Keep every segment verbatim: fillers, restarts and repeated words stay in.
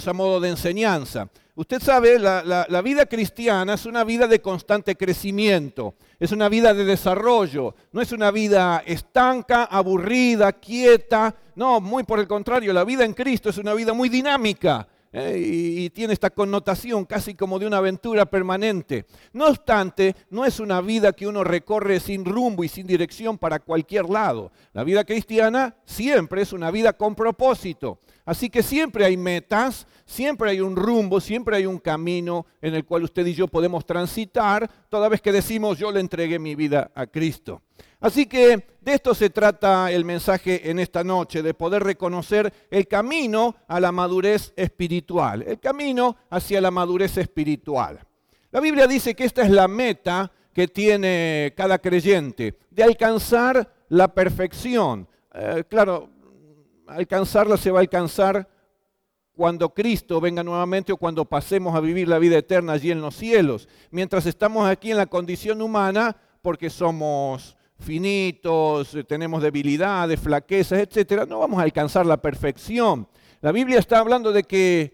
a modo de enseñanza. Usted sabe, la, la, la vida cristiana es una vida de constante crecimiento, es una vida de desarrollo, no es una vida estanca, aburrida, quieta, no, muy por el contrario, la vida en Cristo es una vida muy dinámica. Eh, y, y tiene esta connotación casi como de una aventura permanente. No obstante, no es una vida que uno recorre sin rumbo y sin dirección para cualquier lado. La vida cristiana siempre es una vida con propósito. Así que siempre hay metas, siempre hay un rumbo, siempre hay un camino en el cual usted y yo podemos transitar toda vez que decimos yo le entregué mi vida a Cristo. Así que de esto se trata el mensaje en esta noche, de poder reconocer el camino a la madurez espiritual, el camino hacia la madurez espiritual. La Biblia dice que esta es la meta que tiene cada creyente, de alcanzar la perfección. Eh, claro, alcanzarla se va a alcanzar cuando Cristo venga nuevamente o cuando pasemos a vivir la vida eterna allí en los cielos. Mientras estamos aquí en la condición humana, porque somos finitos, tenemos debilidades, flaquezas, etcétera, no vamos a alcanzar la perfección. La Biblia está hablando de que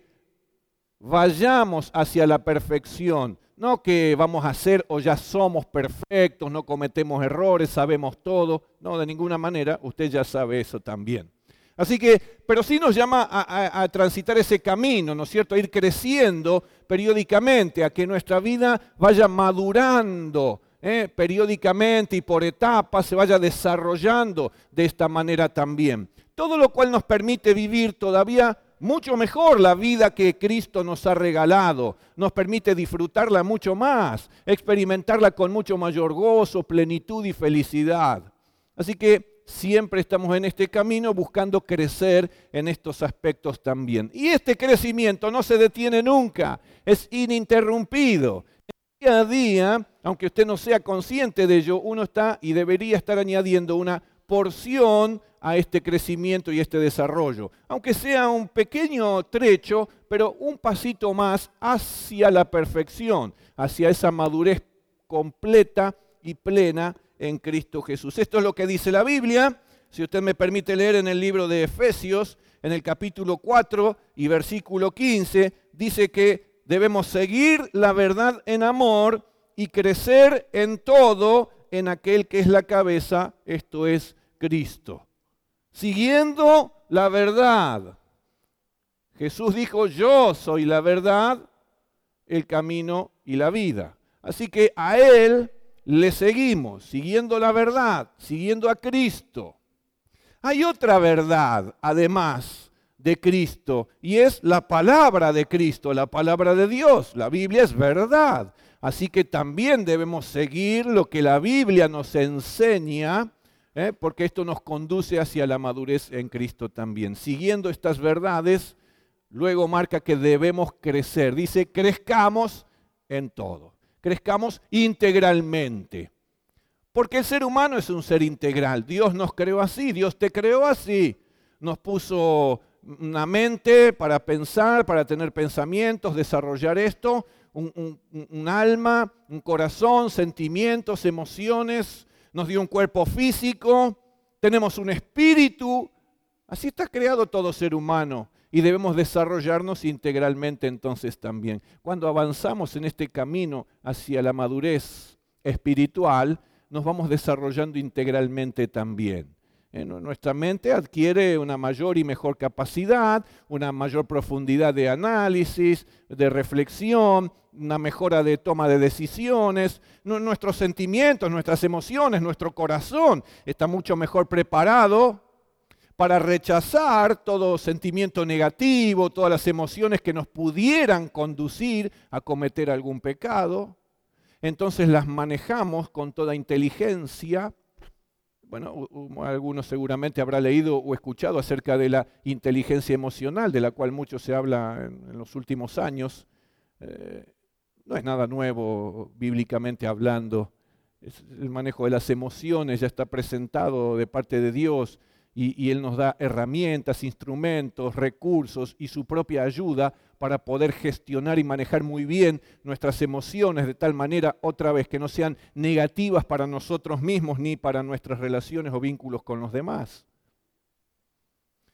vayamos hacia la perfección, no que vamos a ser o ya somos perfectos, no cometemos errores, sabemos todo. No, de ninguna manera, usted ya sabe eso también. Así que, pero sí nos llama a, a, a transitar ese camino, ¿no es cierto? A ir creciendo periódicamente, a que nuestra vida vaya madurando, ¿eh? periódicamente y por etapas, se vaya desarrollando de esta manera también. Todo lo cual nos permite vivir todavía mucho mejor la vida que Cristo nos ha regalado, nos permite disfrutarla mucho más, experimentarla con mucho mayor gozo, plenitud y felicidad. Así que siempre estamos en este camino buscando crecer en estos aspectos también. Y este crecimiento no se detiene nunca, es ininterrumpido. Día a día, aunque usted no sea consciente de ello, uno está y debería estar añadiendo una porción a este crecimiento y este desarrollo. Aunque sea un pequeño trecho, pero un pasito más hacia la perfección, hacia esa madurez completa y plena en Cristo Jesús. Esto es lo que dice la Biblia. Si usted me permite leer en el libro de Efesios, en el capítulo cuatro y versículo quince, dice que debemos seguir la verdad en amor y crecer en todo en aquel que es la cabeza, esto es Cristo. Siguiendo la verdad. Jesús dijo, yo soy la verdad, el camino y la vida. Así que a Él le seguimos, siguiendo la verdad, siguiendo a Cristo. Hay otra verdad, además de Cristo, y es la palabra de Cristo, la palabra de Dios. La Biblia es verdad. Así que también debemos seguir lo que la Biblia nos enseña, ¿eh? porque esto nos conduce hacia la madurez en Cristo también. Siguiendo estas verdades, luego marca que debemos crecer. Dice, crezcamos en todo. Crezcamos integralmente. Porque el ser humano es un ser integral. Dios nos creó así, Dios te creó así. Nos puso una mente para pensar, para tener pensamientos, desarrollar esto, un, un, un alma, un corazón, sentimientos, emociones. Nos dio un cuerpo físico, tenemos un espíritu. Así está creado todo ser humano. Y debemos desarrollarnos integralmente entonces también. Cuando avanzamos en este camino hacia la madurez espiritual, nos vamos desarrollando integralmente también. Nuestra mente adquiere una mayor y mejor capacidad, una mayor profundidad de análisis, de reflexión, una mejora de toma de decisiones. Nuestros sentimientos, nuestras emociones, nuestro corazón está mucho mejor preparado para rechazar todo sentimiento negativo, todas las emociones que nos pudieran conducir a cometer algún pecado. Entonces las manejamos con toda inteligencia. Bueno, algunos seguramente habrá leído o escuchado acerca de la inteligencia emocional, de la cual mucho se habla en, en los últimos años. Eh, no es nada nuevo bíblicamente hablando. Es el manejo de las emociones ya está presentado de parte de Dios. Y, y Él nos da herramientas, instrumentos, recursos y su propia ayuda para poder gestionar y manejar muy bien nuestras emociones de tal manera, otra vez, que no sean negativas para nosotros mismos ni para nuestras relaciones o vínculos con los demás.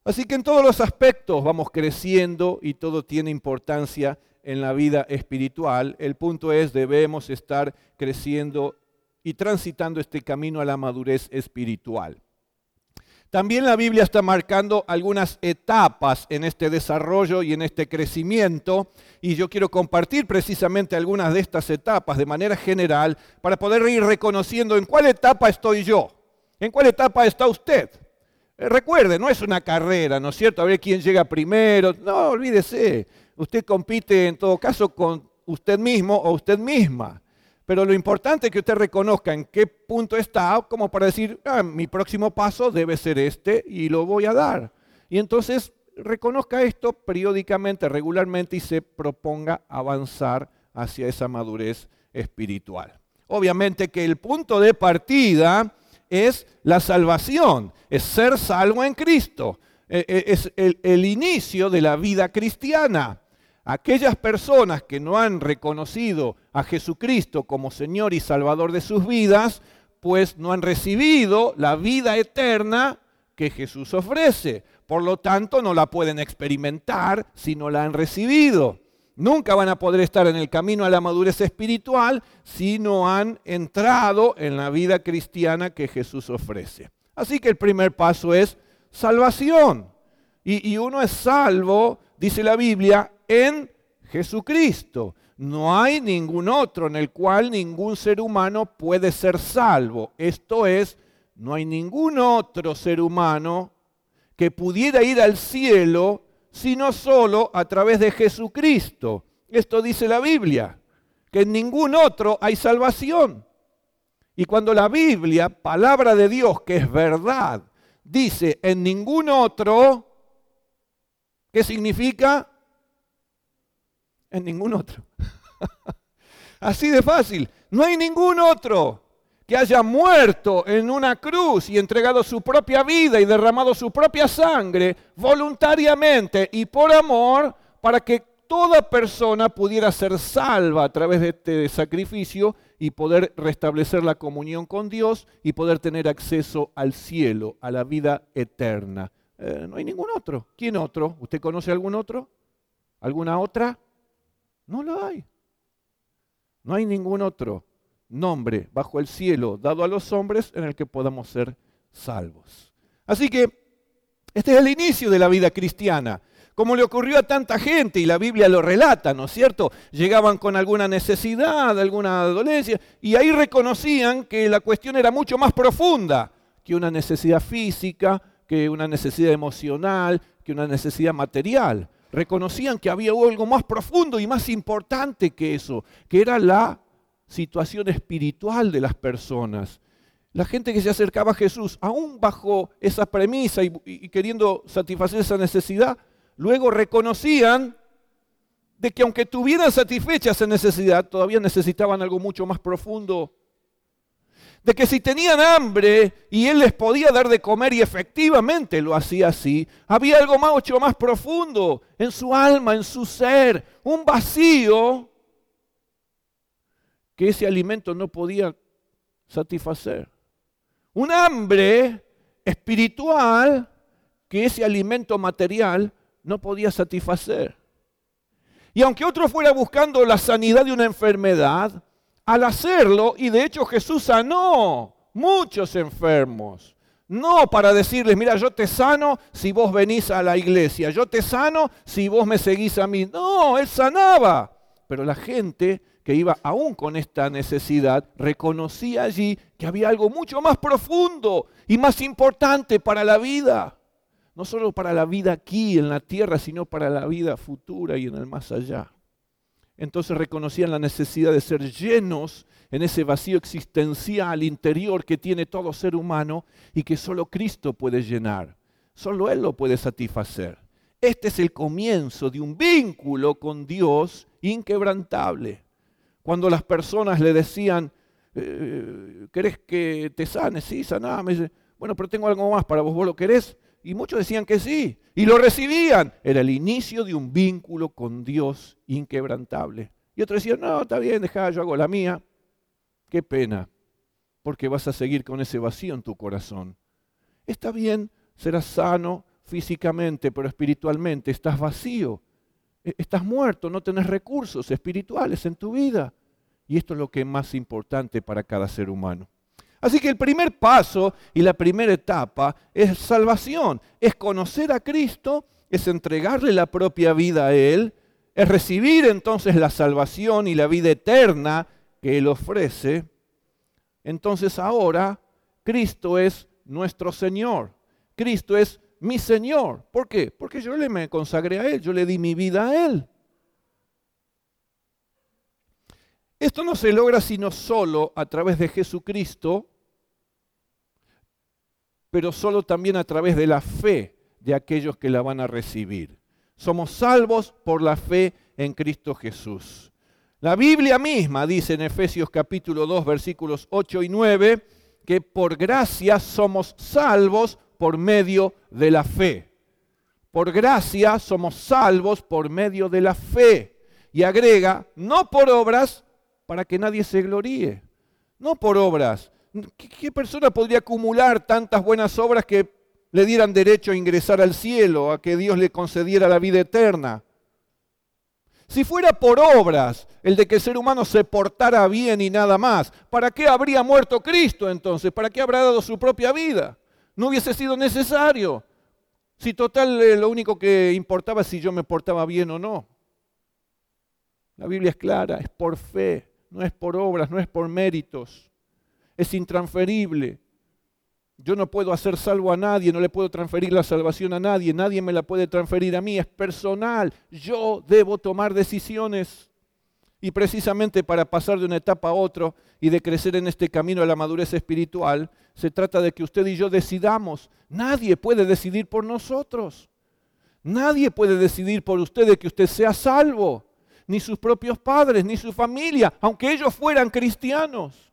Así que en todos los aspectos vamos creciendo y todo tiene importancia en la vida espiritual. El punto es, debemos estar creciendo y transitando este camino a la madurez espiritual. También la Biblia está marcando algunas etapas en este desarrollo y en este crecimiento, y yo quiero compartir precisamente algunas de estas etapas de manera general para poder ir reconociendo en cuál etapa estoy yo, en cuál etapa está usted. Eh, recuerde, no es una carrera, ¿no es cierto? A ver quién llega primero. No, olvídese. Usted compite en todo caso con usted mismo o usted misma. Pero lo importante es que usted reconozca en qué punto está, como para decir, ah, mi próximo paso debe ser este y lo voy a dar. Y entonces reconozca esto periódicamente, regularmente y se proponga avanzar hacia esa madurez espiritual. Obviamente que el punto de partida es la salvación, es ser salvo en Cristo, es el, el inicio de la vida cristiana. Aquellas personas que no han reconocido a Jesucristo como Señor y Salvador de sus vidas, pues no han recibido la vida eterna que Jesús ofrece. Por lo tanto, no la pueden experimentar si no la han recibido. Nunca van a poder estar en el camino a la madurez espiritual si no han entrado en la vida cristiana que Jesús ofrece. Así que el primer paso es salvación. Y, y uno es salvo, dice la Biblia, en Jesucristo. No hay ningún otro en el cual ningún ser humano puede ser salvo. Esto es, no hay ningún otro ser humano que pudiera ir al cielo sino solo a través de Jesucristo. Esto dice la Biblia, que en ningún otro hay salvación. Y cuando la Biblia, palabra de Dios, que es verdad, dice en ningún otro, ¿qué significa? En ningún otro. Así de fácil. No hay ningún otro que haya muerto en una cruz y entregado su propia vida y derramado su propia sangre voluntariamente y por amor para que toda persona pudiera ser salva a través de este sacrificio y poder restablecer la comunión con Dios y poder tener acceso al cielo, a la vida eterna. Eh, no hay ningún otro. ¿Quién otro? ¿Usted conoce algún otro? ¿Alguna otra? No lo hay. No hay ningún otro nombre bajo el cielo dado a los hombres en el que podamos ser salvos. Así que este es el inicio de la vida cristiana. Como le ocurrió a tanta gente, y la Biblia lo relata, ¿no es cierto? Llegaban con alguna necesidad, alguna dolencia, y ahí reconocían que la cuestión era mucho más profunda que una necesidad física, que una necesidad emocional, que una necesidad material. Reconocían que había algo más profundo y más importante que eso, que era la situación espiritual de las personas. La gente que se acercaba a Jesús, aún bajo esa premisa y, y queriendo satisfacer esa necesidad, luego reconocían de que aunque tuvieran satisfecha esa necesidad, todavía necesitaban algo mucho más profundo. De que si tenían hambre y Él les podía dar de comer y efectivamente lo hacía así, había algo mucho más profundo en su alma, en su ser, un vacío que ese alimento no podía satisfacer. Un hambre espiritual que ese alimento material no podía satisfacer. Y aunque otro fuera buscando la sanidad de una enfermedad, al hacerlo, y de hecho Jesús sanó muchos enfermos, no para decirles, mira, yo te sano si vos venís a la iglesia, yo te sano si vos me seguís a mí. No, Él sanaba, pero la gente que iba aún con esta necesidad reconocía allí que había algo mucho más profundo y más importante para la vida. No solo para la vida aquí en la tierra, sino para la vida futura y en el más allá. Entonces reconocían la necesidad de ser llenos en ese vacío existencial interior que tiene todo ser humano y que solo Cristo puede llenar. Solo Él lo puede satisfacer. Este es el comienzo de un vínculo con Dios inquebrantable. Cuando las personas le decían, eh, ¿querés que te sane? Sí, saname. Dice, bueno, pero tengo algo más para vos, ¿vos lo querés? Y muchos decían que sí, y lo recibían. Era el inicio de un vínculo con Dios inquebrantable. Y otros decían, no, está bien, dejá, yo hago la mía. Qué pena, porque vas a seguir con ese vacío en tu corazón. Está bien, serás sano físicamente, pero espiritualmente estás vacío. Estás muerto, no tenés recursos espirituales en tu vida. Y esto es lo que es más importante para cada ser humano. Así que el primer paso y la primera etapa es salvación. Es conocer a Cristo, es entregarle la propia vida a Él, es recibir entonces la salvación y la vida eterna que Él ofrece. Entonces ahora Cristo es nuestro Señor. Cristo es mi Señor. ¿Por qué? Porque yo le me consagré a Él, yo le di mi vida a Él. Esto no se logra sino solo a través de Jesucristo, pero solo también a través de la fe de aquellos que la van a recibir. Somos salvos por la fe en Cristo Jesús. La Biblia misma dice en Efesios capítulo dos, versículos ocho y nueve, que por gracia somos salvos por medio de la fe. Por gracia somos salvos por medio de la fe. Y agrega, no por obras para que nadie se gloríe. No por obras. ¿Qué, qué persona podría acumular tantas buenas obras que le dieran derecho a ingresar al cielo, a que Dios le concediera la vida eterna? Si fuera por obras, el de que el ser humano se portara bien y nada más, ¿para qué habría muerto Cristo entonces? ¿Para qué habrá dado su propia vida? No hubiese sido necesario. Si total eh, lo único que importaba es si yo me portaba bien o no. La Biblia es clara, es por fe, no es por obras, no es por méritos. Es intransferible. Yo no puedo hacer salvo a nadie, no le puedo transferir la salvación a nadie, nadie me la puede transferir a mí, es personal. Yo debo tomar decisiones. Y precisamente para pasar de una etapa a otra y de crecer en este camino a la madurez espiritual, se trata de que usted y yo decidamos. Nadie puede decidir por nosotros. Nadie puede decidir por usted de que usted sea salvo. Ni sus propios padres, ni su familia, aunque ellos fueran cristianos.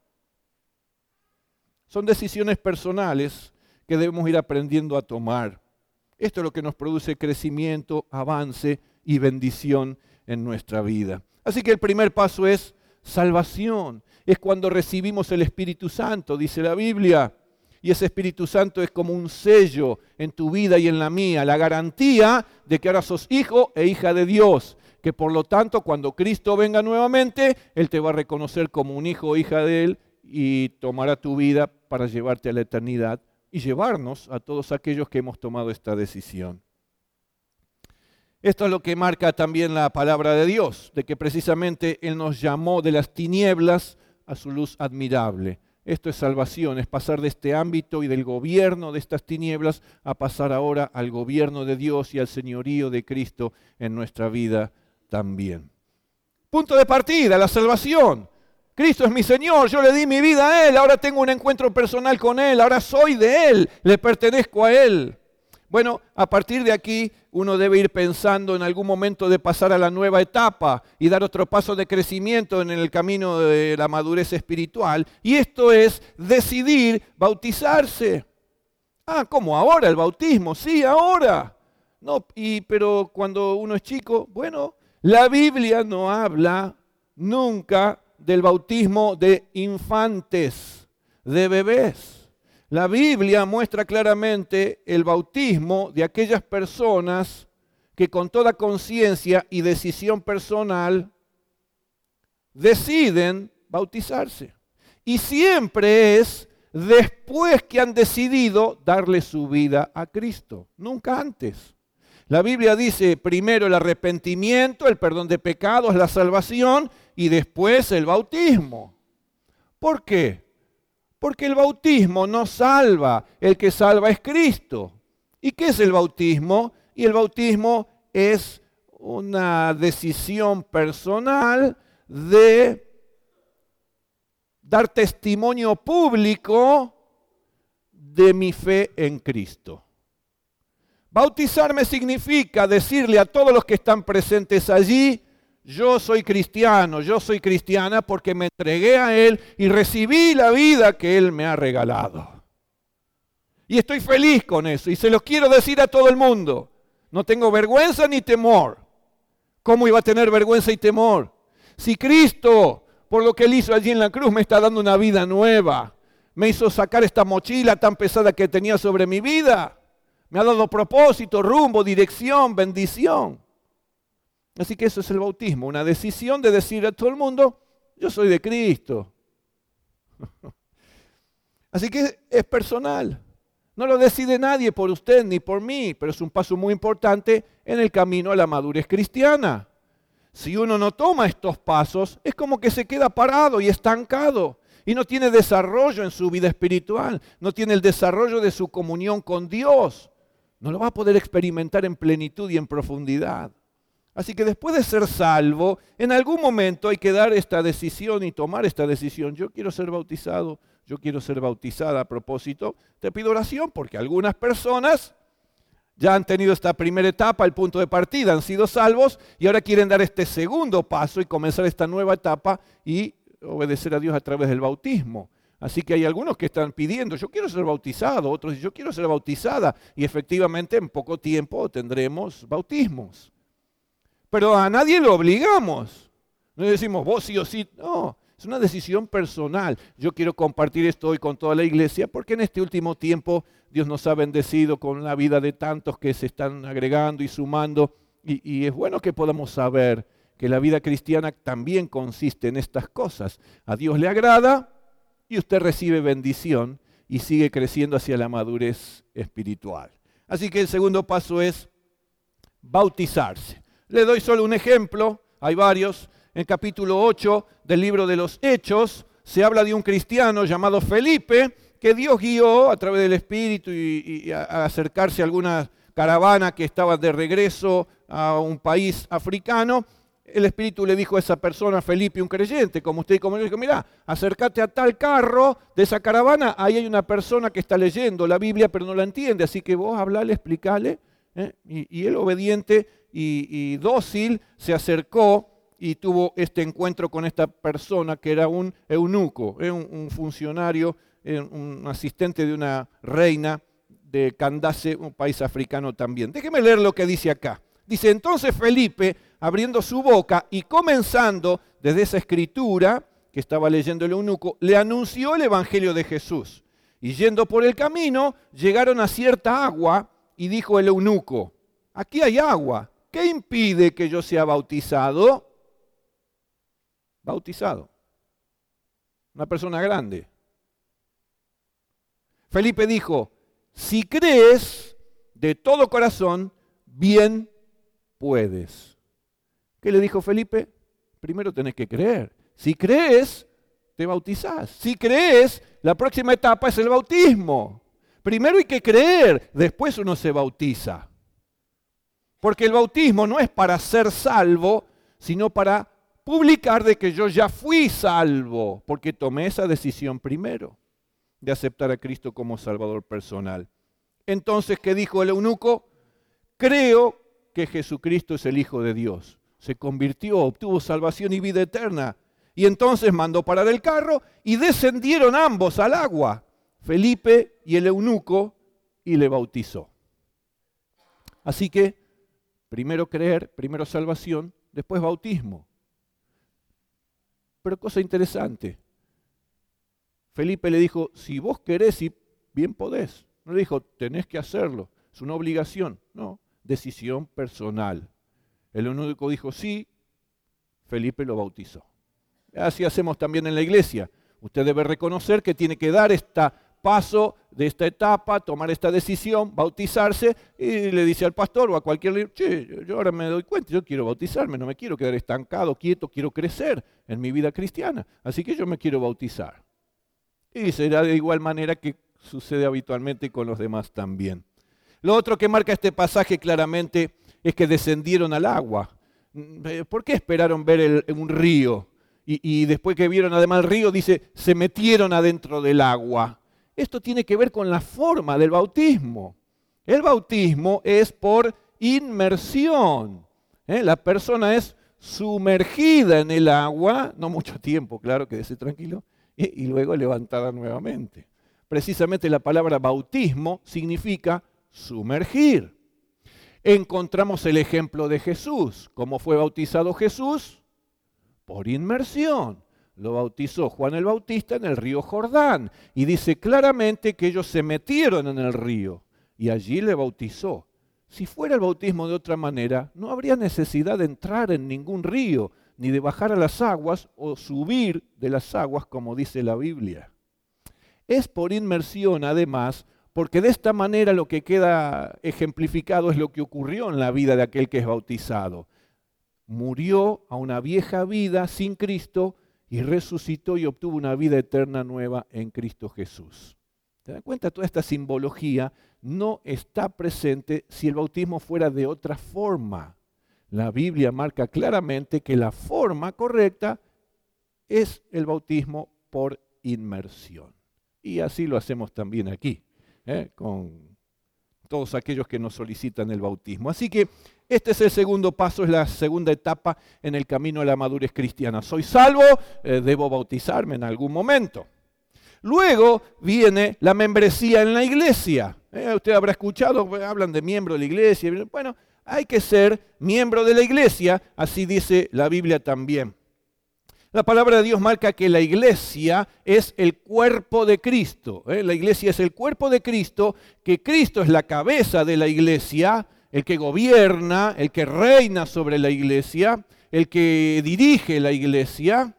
Son decisiones personales que debemos ir aprendiendo a tomar. Esto es lo que nos produce crecimiento, avance y bendición en nuestra vida. Así que el primer paso es salvación. Es cuando recibimos el Espíritu Santo, dice la Biblia. Y ese Espíritu Santo es como un sello en tu vida y en la mía. La garantía de que ahora sos hijo e hija de Dios. Que por lo tanto cuando Cristo venga nuevamente, Él te va a reconocer como un hijo o hija de Él y tomará tu vida para llevarte a la eternidad y llevarnos a todos aquellos que hemos tomado esta decisión. Esto es lo que marca también la palabra de Dios, de que precisamente Él nos llamó de las tinieblas a su luz admirable. Esto es salvación, es pasar de este ámbito y del gobierno de estas tinieblas a pasar ahora al gobierno de Dios y al señorío de Cristo en nuestra vida también. Punto de partida, la salvación. Cristo es mi Señor, yo le di mi vida a Él, ahora tengo un encuentro personal con Él, ahora soy de Él, le pertenezco a Él. Bueno, a partir de aquí uno debe ir pensando en algún momento de pasar a la nueva etapa y dar otro paso de crecimiento en el camino de la madurez espiritual. Y esto es decidir bautizarse. Ah, ¿cómo? ¿Ahora el bautismo? Sí, ahora. No, y, pero cuando uno es chico, bueno, la Biblia no habla nunca del bautismo de infantes, de bebés. La Biblia muestra claramente el bautismo de aquellas personas que con toda conciencia y decisión personal deciden bautizarse. Y siempre es después que han decidido darle su vida a Cristo, nunca antes. La Biblia dice primero el arrepentimiento, el perdón de pecados, la salvación y después el bautismo. ¿Por qué? Porque el bautismo no salva, el que salva es Cristo. ¿Y qué es el bautismo? Y el bautismo es una decisión personal de dar testimonio público de mi fe en Cristo. Bautizarme significa decirle a todos los que están presentes allí, yo soy cristiano, yo soy cristiana porque me entregué a Él y recibí la vida que Él me ha regalado. Y estoy feliz con eso y se los quiero decir a todo el mundo. No tengo vergüenza ni temor. ¿Cómo iba a tener vergüenza y temor? Si Cristo, por lo que Él hizo allí en la cruz, me está dando una vida nueva, me hizo sacar esta mochila tan pesada que tenía sobre mi vida, Me ha dado propósito, rumbo, dirección, bendición. Así que eso es el bautismo, una decisión de decir a todo el mundo, yo soy de Cristo. Así que es personal. No lo decide nadie por usted ni por mí, pero es un paso muy importante en el camino a la madurez cristiana. Si uno no toma estos pasos, es como que se queda parado y estancado y no tiene desarrollo en su vida espiritual, no tiene el desarrollo de su comunión con Dios. No lo va a poder experimentar en plenitud y en profundidad. Así que después de ser salvo, en algún momento hay que dar esta decisión y tomar esta decisión. Yo quiero ser bautizado, yo quiero ser bautizada. A propósito, te pido oración porque algunas personas ya han tenido esta primera etapa, el punto de partida, han sido salvos y ahora quieren dar este segundo paso y comenzar esta nueva etapa y obedecer a Dios a través del bautismo. Así que hay algunos que están pidiendo, yo quiero ser bautizado, otros yo quiero ser bautizada y efectivamente en poco tiempo tendremos bautismos. Pero a nadie lo obligamos. No decimos vos sí o sí. No, es una decisión personal. Yo quiero compartir esto hoy con toda la iglesia porque en este último tiempo Dios nos ha bendecido con la vida de tantos que se están agregando y sumando. Y, y es bueno que podamos saber que la vida cristiana también consiste en estas cosas. A Dios le agrada y usted recibe bendición y sigue creciendo hacia la madurez espiritual. Así que el segundo paso es bautizarse. Le doy solo un ejemplo, hay varios. En capítulo ocho del libro de los Hechos se habla de un cristiano llamado Felipe que Dios guió a través del Espíritu y, y a, a acercarse a alguna caravana que estaba de regreso a un país africano. El Espíritu le dijo a esa persona, Felipe, un creyente, como usted y como yo, dijo, mirá, acércate a tal carro de esa caravana, ahí hay una persona que está leyendo la Biblia pero no la entiende, así que vos hablale, explicale. ¿eh? Y, y él obediente y, y dócil se acercó y tuvo este encuentro con esta persona que era un eunuco, ¿eh? un, un funcionario, eh, un asistente de una reina de Candace, un país africano también. Déjeme leer lo que dice acá. Dice, entonces Felipe, abriendo su boca y comenzando desde esa escritura que estaba leyendo el eunuco, le anunció el evangelio de Jesús. Y yendo por el camino, llegaron a cierta agua y dijo el eunuco, aquí hay agua, ¿qué impide que yo sea bautizado? Bautizado. Una persona grande. Felipe dijo, si crees de todo corazón, bien puedes. ¿Qué le dijo Felipe? Primero tenés que creer. Si crees, te bautizás. Si crees, la próxima etapa es el bautismo. Primero hay que creer, después uno se bautiza. Porque el bautismo no es para ser salvo, sino para publicar de que yo ya fui salvo, porque tomé esa decisión primero de aceptar a Cristo como Salvador personal. Entonces, ¿qué dijo el eunuco? Creo que Jesucristo es el Hijo de Dios. Se convirtió, obtuvo salvación y vida eterna. Y entonces mandó parar el carro y descendieron ambos al agua, Felipe y el eunuco, y le bautizó. Así que, primero creer, primero salvación, después bautismo. Pero cosa interesante, Felipe le dijo, si vos querés y bien podés. No le dijo, tenés que hacerlo, es una obligación. No, decisión personal. El eunuco dijo sí, Felipe lo bautizó. Así hacemos también en la iglesia. Usted debe reconocer que tiene que dar este paso de esta etapa, tomar esta decisión, bautizarse, y le dice al pastor o a cualquier líder, che, yo ahora me doy cuenta, yo quiero bautizarme, no me quiero quedar estancado, quieto, quiero crecer en mi vida cristiana, así que yo me quiero bautizar. Y será de igual manera que sucede habitualmente con los demás también. Lo otro que marca este pasaje claramente es que descendieron al agua. ¿Por qué esperaron ver el, un río? Y, y después que vieron además el río, dice, se metieron adentro del agua. Esto tiene que ver con la forma del bautismo. El bautismo es por inmersión. ¿eh? La persona es sumergida en el agua, no mucho tiempo, claro, quédese tranquilo, y, y luego levantada nuevamente. Precisamente la palabra bautismo significa sumergir. Encontramos el ejemplo de Jesús. ¿Cómo fue bautizado Jesús? Por inmersión. Lo bautizó Juan el Bautista en el río Jordán. Y dice claramente que ellos se metieron en el río. y allí le bautizó. Si fuera el bautismo de otra manera, no habría necesidad de entrar en ningún río, ni de bajar a las aguas o subir de las aguas, como dice la Biblia. Es por inmersión, además, porque de esta manera lo que queda ejemplificado es lo que ocurrió en la vida de aquel que es bautizado. Murió a una vieja vida sin Cristo y resucitó y obtuvo una vida eterna nueva en Cristo Jesús. ¿Te das cuenta? Toda esta simbología no está presente si el bautismo fuera de otra forma. La Biblia marca claramente que la forma correcta es el bautismo por inmersión. Y así lo hacemos también aquí, ¿eh? con todos aquellos que nos solicitan el bautismo. Así que este es el segundo paso, es la segunda etapa en el camino a la madurez cristiana. Soy salvo, eh, debo bautizarme en algún momento. Luego viene la membresía en la iglesia. Eh, usted habrá escuchado, hablan de miembro de la iglesia. Bueno, hay que ser miembro de la iglesia, así dice la Biblia también. La palabra de Dios marca que la iglesia es el cuerpo de Cristo. ¿eh? La iglesia es el cuerpo de Cristo, que Cristo es la cabeza de la iglesia, el que gobierna, el que reina sobre la iglesia, el que dirige la iglesia.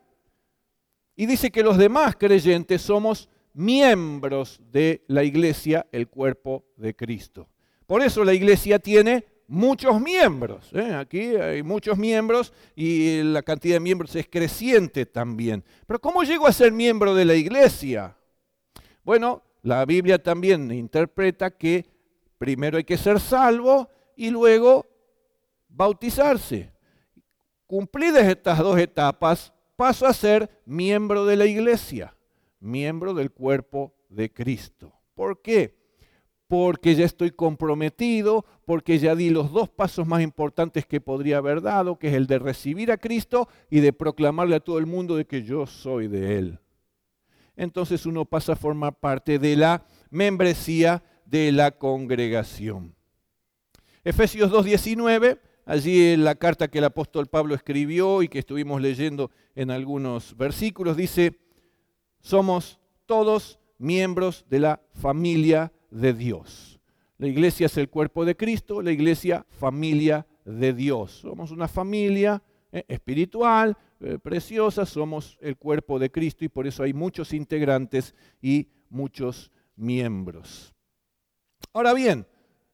Y dice que los demás creyentes somos miembros de la iglesia, el cuerpo de Cristo. Por eso la iglesia tiene muchos miembros. ¿eh? Aquí hay muchos miembros y la cantidad de miembros es creciente también. Pero ¿cómo llego a ser miembro de la iglesia? Bueno, la Biblia también interpreta que primero hay que ser salvo y luego bautizarse. Cumplidas estas dos etapas, paso a ser miembro de la iglesia, miembro del cuerpo de Cristo. ¿Por qué? Porque ya estoy comprometido, porque ya di los dos pasos más importantes que podría haber dado, que es el de recibir a Cristo y de proclamarle a todo el mundo de que yo soy de Él. Entonces uno pasa a formar parte de la membresía de la congregación. Efesios dos diecinueve, allí en la carta que el apóstol Pablo escribió y que estuvimos leyendo en algunos versículos, dice, somos todos miembros de la familia de Dios. La iglesia es el cuerpo de Cristo, la iglesia familia de Dios. Somos una familia eh, espiritual, eh, preciosa, somos el cuerpo de Cristo y por eso hay muchos integrantes y muchos miembros. Ahora bien,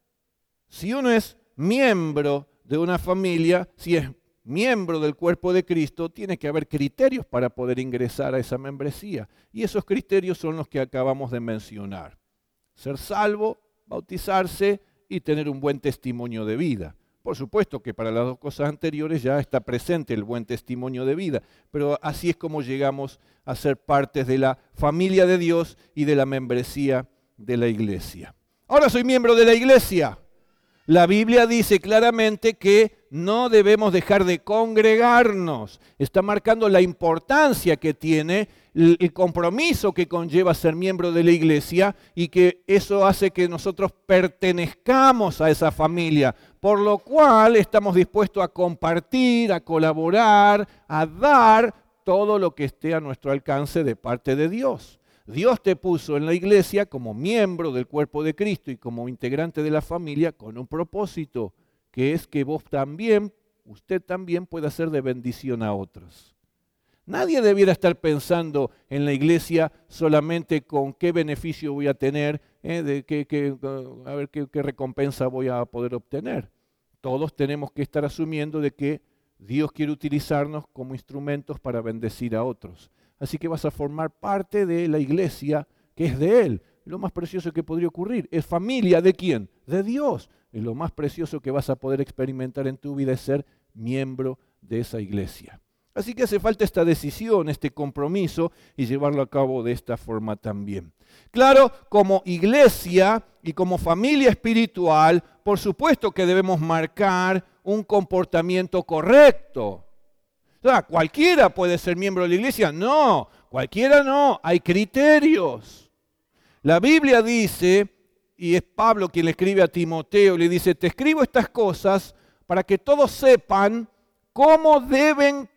si uno es miembro de una familia, si es miembro del cuerpo de Cristo, tiene que haber criterios para poder ingresar a esa membresía. Y esos criterios son los que acabamos de mencionar. Ser salvo, bautizarse y tener un buen testimonio de vida. Por supuesto que para las dos cosas anteriores ya está presente el buen testimonio de vida, pero así es como llegamos a ser partes de la familia de Dios y de la membresía de la iglesia. Ahora soy miembro de la iglesia. La Biblia dice claramente que no debemos dejar de congregarnos. Está marcando la importancia que tiene, el compromiso que conlleva ser miembro de la iglesia y que eso hace que nosotros pertenezcamos a esa familia, por lo cual estamos dispuestos a compartir, a colaborar, a dar todo lo que esté a nuestro alcance de parte de Dios. Dios te puso en la iglesia como miembro del cuerpo de Cristo y como integrante de la familia con un propósito, que es que vos también, usted también pueda ser de bendición a otros. Nadie debiera estar pensando en la iglesia solamente con qué beneficio voy a tener, eh, de qué, qué, a ver qué, qué recompensa voy a poder obtener. Todos tenemos que estar asumiendo de que Dios quiere utilizarnos como instrumentos para bendecir a otros. Así que vas a formar parte de la iglesia que es de Él. Lo más precioso que podría ocurrir es familia ¿de quién? De Dios. Y lo más precioso que vas a poder experimentar en tu vida es ser miembro de esa iglesia. Así que hace falta esta decisión, este compromiso y llevarlo a cabo de esta forma también. Claro, como iglesia y como familia espiritual, por supuesto que debemos marcar un comportamiento correcto. O sea, ¿cualquiera puede ser miembro de la iglesia? No, cualquiera no, hay criterios. La Biblia dice, y es Pablo quien le escribe a Timoteo, le dice, te escribo estas cosas para que todos sepan cómo deben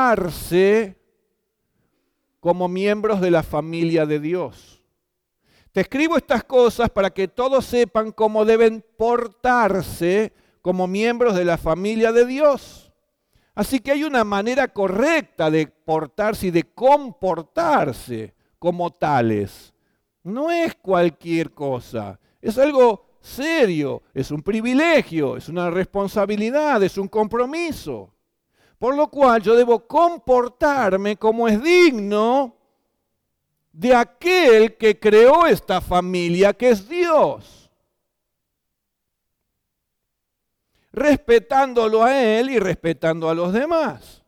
portarse como miembros de la familia de Dios. Te escribo estas cosas para que todos sepan cómo deben portarse como miembros de la familia de Dios. Así que hay una manera correcta de portarse y de comportarse como tales. No es cualquier cosa, es algo serio, es un privilegio, es una responsabilidad, es un compromiso. Por lo cual yo debo comportarme como es digno de aquel que creó esta familia, que es Dios. Respetándolo a Él y respetando a los demás.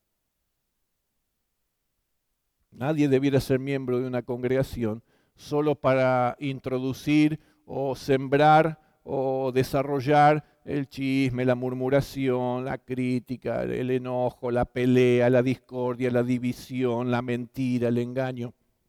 Nadie debiera ser miembro de una congregación solo para introducir o sembrar o desarrollar el chisme, la murmuración, la crítica, el enojo, la pelea, la discordia, la división, la mentira, el engaño.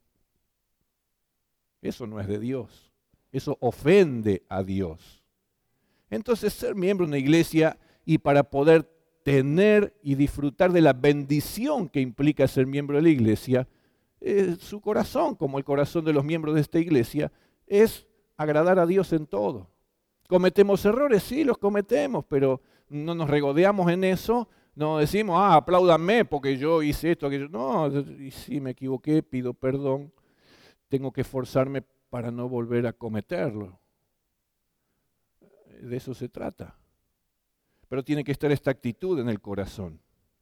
Eso no es de Dios. Eso ofende a Dios. Entonces, ser miembro de una iglesia y para poder tener y disfrutar de la bendición que implica ser miembro de la iglesia, eh, su corazón, como el corazón de los miembros de esta iglesia, es agradar a Dios en todo. ¿Cometemos errores? Sí, los cometemos, pero no nos regodeamos en eso, no decimos, ah, apláudanme porque yo hice esto, aquello. No, y sí, me equivoqué, pido perdón, tengo que esforzarme para no volver a cometerlo. De eso se trata. Pero tiene que estar esta actitud en el corazón.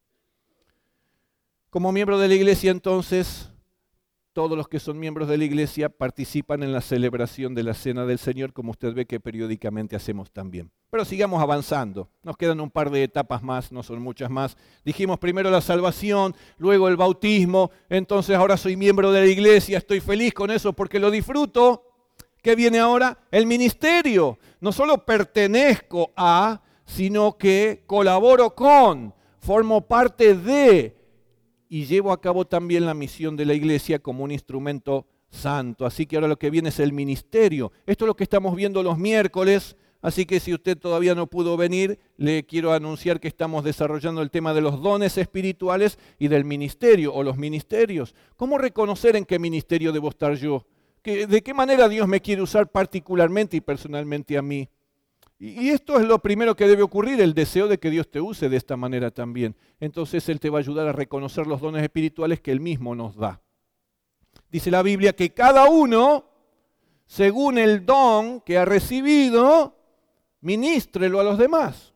Como miembro de la iglesia, entonces, todos los que son miembros de la iglesia participan en la celebración de la Cena del Señor, como usted ve que periódicamente hacemos también. Pero sigamos avanzando. Nos quedan un par de etapas más, no son muchas más. Dijimos primero la salvación, luego el bautismo. Entonces ahora soy miembro de la iglesia, estoy feliz con eso porque lo disfruto. ¿Qué viene ahora? El ministerio. No solo pertenezco a, sino que colaboro con, formo parte de, y llevo a cabo también la misión de la iglesia como un instrumento santo. Así que ahora lo que viene es el ministerio. Esto es lo que estamos viendo los miércoles, así que si usted todavía no pudo venir, le quiero anunciar que estamos desarrollando el tema de los dones espirituales y del ministerio o los ministerios. ¿Cómo reconocer en qué ministerio debo estar yo? ¿De qué manera Dios me quiere usar particularmente y personalmente a mí? Y esto es lo primero que debe ocurrir, el deseo de que Dios te use de esta manera también. Entonces Él te va a ayudar a reconocer los dones espirituales que Él mismo nos da. Dice la Biblia que cada uno, según el don que ha recibido, ministrelo a los demás.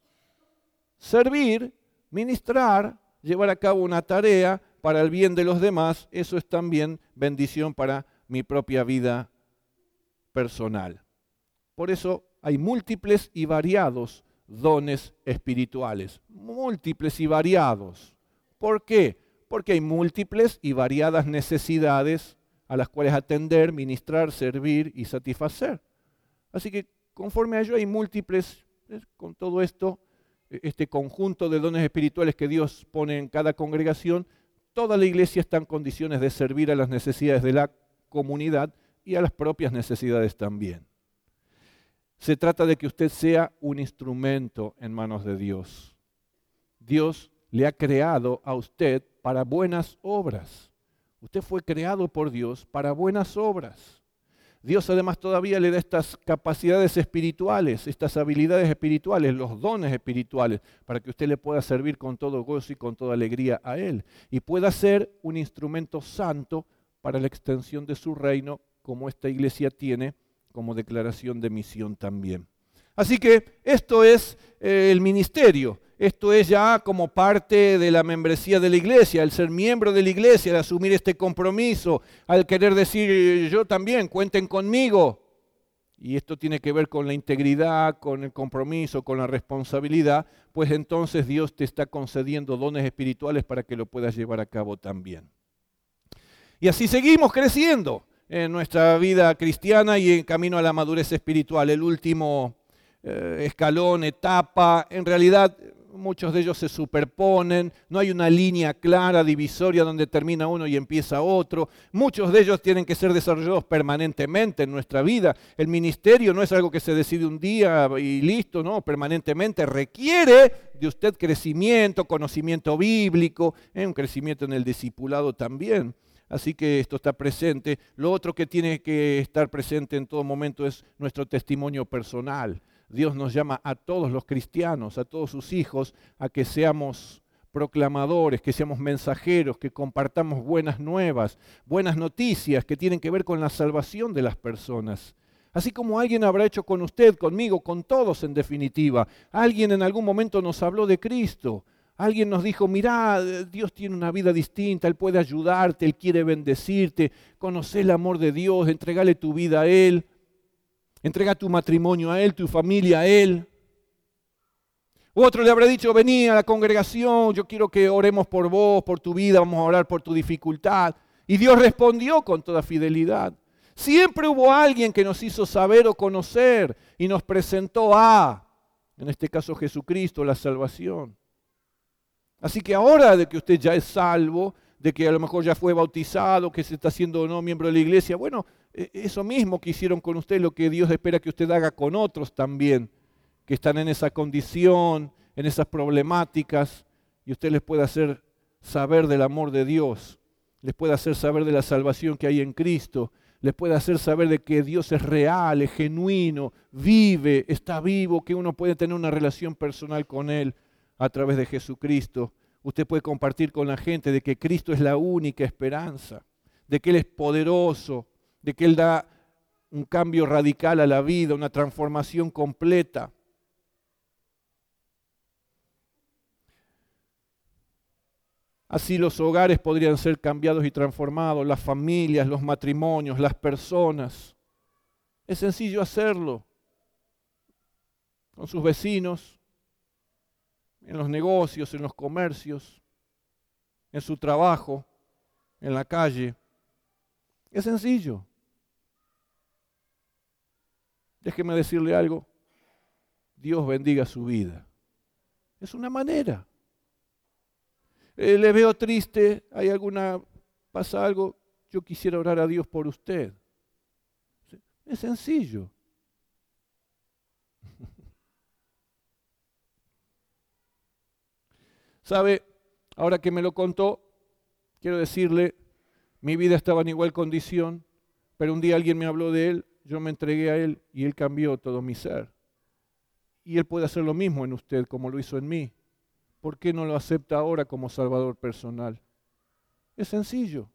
Servir, ministrar, llevar a cabo una tarea para el bien de los demás, eso es también bendición para mi propia vida personal. Por eso hay múltiples y variados dones espirituales. Múltiples y variados. ¿Por qué? Porque hay múltiples y variadas necesidades a las cuales atender, ministrar, servir y satisfacer. Así que conforme a ello hay múltiples, con todo esto, este conjunto de dones espirituales que Dios pone en cada congregación, toda la iglesia está en condiciones de servir a las necesidades de la comunidad y a las propias necesidades también. Se trata de que usted sea un instrumento en manos de Dios. Dios le ha creado a usted para buenas obras. Usted fue creado por Dios para buenas obras. Dios además todavía le da estas capacidades espirituales, estas habilidades espirituales, los dones espirituales, para que usted le pueda servir con todo gozo y con toda alegría a Él. Y pueda ser un instrumento santo para la extensión de su reino, como esta iglesia tiene como declaración de misión también. Así que esto es eh, el ministerio, esto es ya como parte de la membresía de la iglesia, el ser miembro de la iglesia, el asumir este compromiso, al querer decir yo también, cuenten conmigo. Y esto tiene que ver con la integridad, con el compromiso, con la responsabilidad, pues entonces Dios te está concediendo dones espirituales para que lo puedas llevar a cabo también. Y así seguimos creciendo en nuestra vida cristiana y en camino a la madurez espiritual. El último eh, escalón, etapa, en realidad muchos de ellos se superponen, no hay una línea clara, divisoria donde termina uno y empieza otro. Muchos de ellos tienen que ser desarrollados permanentemente en nuestra vida. El ministerio no es algo que se decide un día y listo, no, permanentemente requiere de usted crecimiento, conocimiento bíblico, eh, un crecimiento en el discipulado también. Así que esto está presente. Lo otro que tiene que estar presente en todo momento es nuestro testimonio personal. Dios nos llama a todos los cristianos, a todos sus hijos, a que seamos proclamadores, que seamos mensajeros, que compartamos buenas nuevas, buenas noticias que tienen que ver con la salvación de las personas. Así como alguien habrá hecho con usted, conmigo, con todos en definitiva. Alguien en algún momento nos habló de Cristo. Alguien nos dijo, mirá, Dios tiene una vida distinta, Él puede ayudarte, Él quiere bendecirte, conoce el amor de Dios, entregale tu vida a Él, entrega tu matrimonio a Él, tu familia a Él. Otro le habrá dicho, vení a la congregación, yo quiero que oremos por vos, por tu vida, vamos a orar por tu dificultad. Y Dios respondió con toda fidelidad. Siempre hubo alguien que nos hizo saber o conocer y nos presentó a, en este caso Jesucristo, la salvación. Así que ahora de que usted ya es salvo, de que a lo mejor ya fue bautizado, que se está haciendo o no miembro de la iglesia, bueno, eso mismo que hicieron con usted, lo que Dios espera que usted haga con otros también, que están en esa condición, en esas problemáticas, y usted les puede hacer saber del amor de Dios, les puede hacer saber de la salvación que hay en Cristo, les puede hacer saber de que Dios es real, es genuino, vive, está vivo, que uno puede tener una relación personal con Él a través de Jesucristo. Usted puede compartir con la gente de que Cristo es la única esperanza, de que Él es poderoso, de que Él da un cambio radical a la vida, una transformación completa. Así los hogares podrían ser cambiados y transformados, las familias, los matrimonios, las personas. Es sencillo hacerlo con sus vecinos, en los negocios, en los comercios, en su trabajo, en la calle. Es sencillo. Déjeme decirle algo. Dios bendiga su vida. Es una manera. Eh, le veo triste, hay alguna, pasa algo, yo quisiera orar a Dios por usted. Es sencillo. ¿Sabe? Ahora que me lo contó, quiero decirle, mi vida estaba en igual condición, pero un día alguien me habló de Él, yo me entregué a Él y Él cambió todo mi ser. Y Él puede hacer lo mismo en usted como lo hizo en mí. ¿Por qué no lo acepta ahora como Salvador personal? Es sencillo.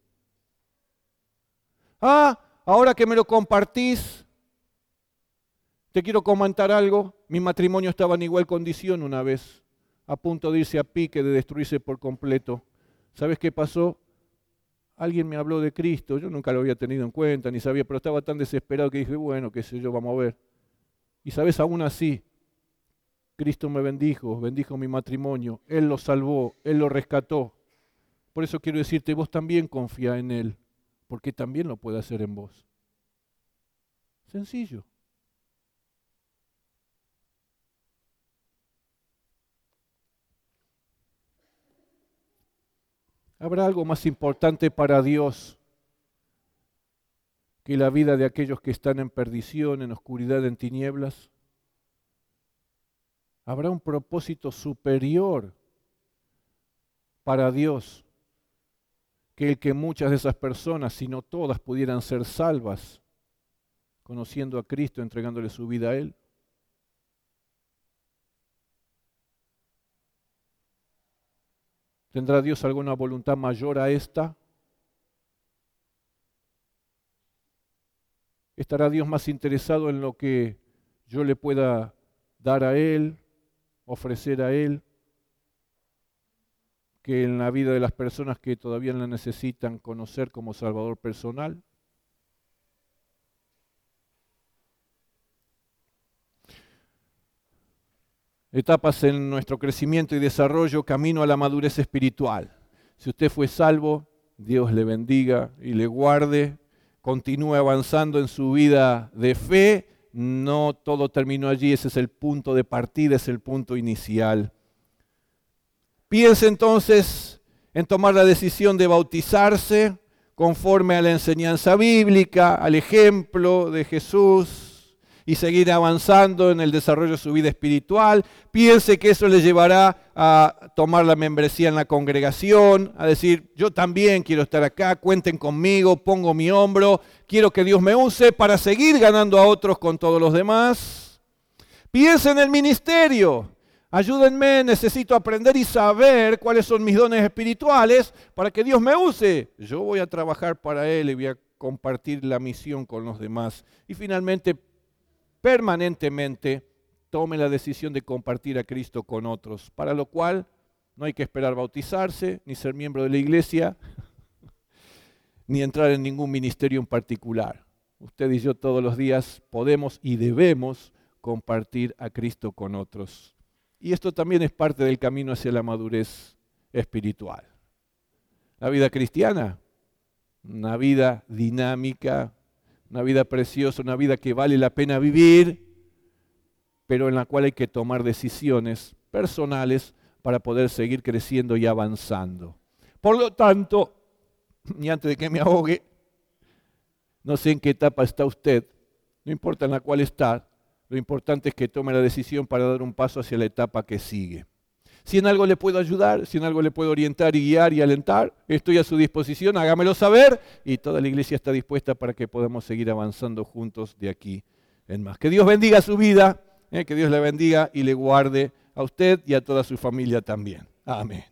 Ah, ahora que me lo compartís, te quiero comentar algo. Mi matrimonio estaba en igual condición una vez, a punto de irse a pique, de destruirse por completo. ¿Sabes qué pasó? Alguien me habló de Cristo, yo nunca lo había tenido en cuenta, ni sabía, pero estaba tan desesperado que dije, bueno, qué sé yo, vamos a ver. Y sabes, aún así, Cristo me bendijo, bendijo mi matrimonio, Él lo salvó, Él lo rescató. Por eso quiero decirte, vos también confía en Él, porque también lo puede hacer en vos. Sencillo. ¿Habrá algo más importante para Dios que la vida de aquellos que están en perdición, en oscuridad, en tinieblas? ¿Habrá un propósito superior para Dios que el que muchas de esas personas, si no todas, pudieran ser salvas, conociendo a Cristo, entregándole su vida a Él? ¿Tendrá Dios alguna voluntad mayor a esta? ¿Estará Dios más interesado en lo que yo le pueda dar a Él, ofrecer a Él, que en la vida de las personas que todavía la necesitan conocer como Salvador personal? Etapas en nuestro crecimiento y desarrollo, camino a la madurez espiritual. Si usted fue salvo, Dios le bendiga y le guarde, continúe avanzando en su vida de fe. No todo terminó allí, ese es el punto de partida, es el punto inicial. Piense entonces en tomar la decisión de bautizarse conforme a la enseñanza bíblica, al ejemplo de Jesús. y seguir avanzando en el desarrollo de su vida espiritual. Piense que eso le llevará a tomar la membresía en la congregación, a decir, yo también quiero estar acá, cuenten conmigo, pongo mi hombro, quiero que Dios me use para seguir ganando a otros con todos los demás. Piense en el ministerio. Ayúdenme, necesito aprender y saber cuáles son mis dones espirituales para que Dios me use. Yo voy a trabajar para Él y voy a compartir la misión con los demás. Y finalmente, permanentemente, tome la decisión de compartir a Cristo con otros, para lo cual no hay que esperar bautizarse, ni ser miembro de la iglesia, ni entrar en ningún ministerio en particular. Usted y yo todos los días podemos y debemos compartir a Cristo con otros. Y esto también es parte del camino hacia la madurez espiritual. La vida cristiana, una vida dinámica, una vida preciosa, una vida que vale la pena vivir, pero en la cual hay que tomar decisiones personales para poder seguir creciendo y avanzando. Por lo tanto, y antes de que me ahogue, no sé en qué etapa está usted, no importa en la cual está, lo importante es que tome la decisión para dar un paso hacia la etapa que sigue. Si en algo le puedo ayudar, si en algo le puedo orientar y guiar y alentar, estoy a su disposición, hágamelo saber y toda la iglesia está dispuesta para que podamos seguir avanzando juntos de aquí en más. Que Dios bendiga su vida, eh, que Dios le bendiga y le guarde a usted y a toda su familia también. Amén.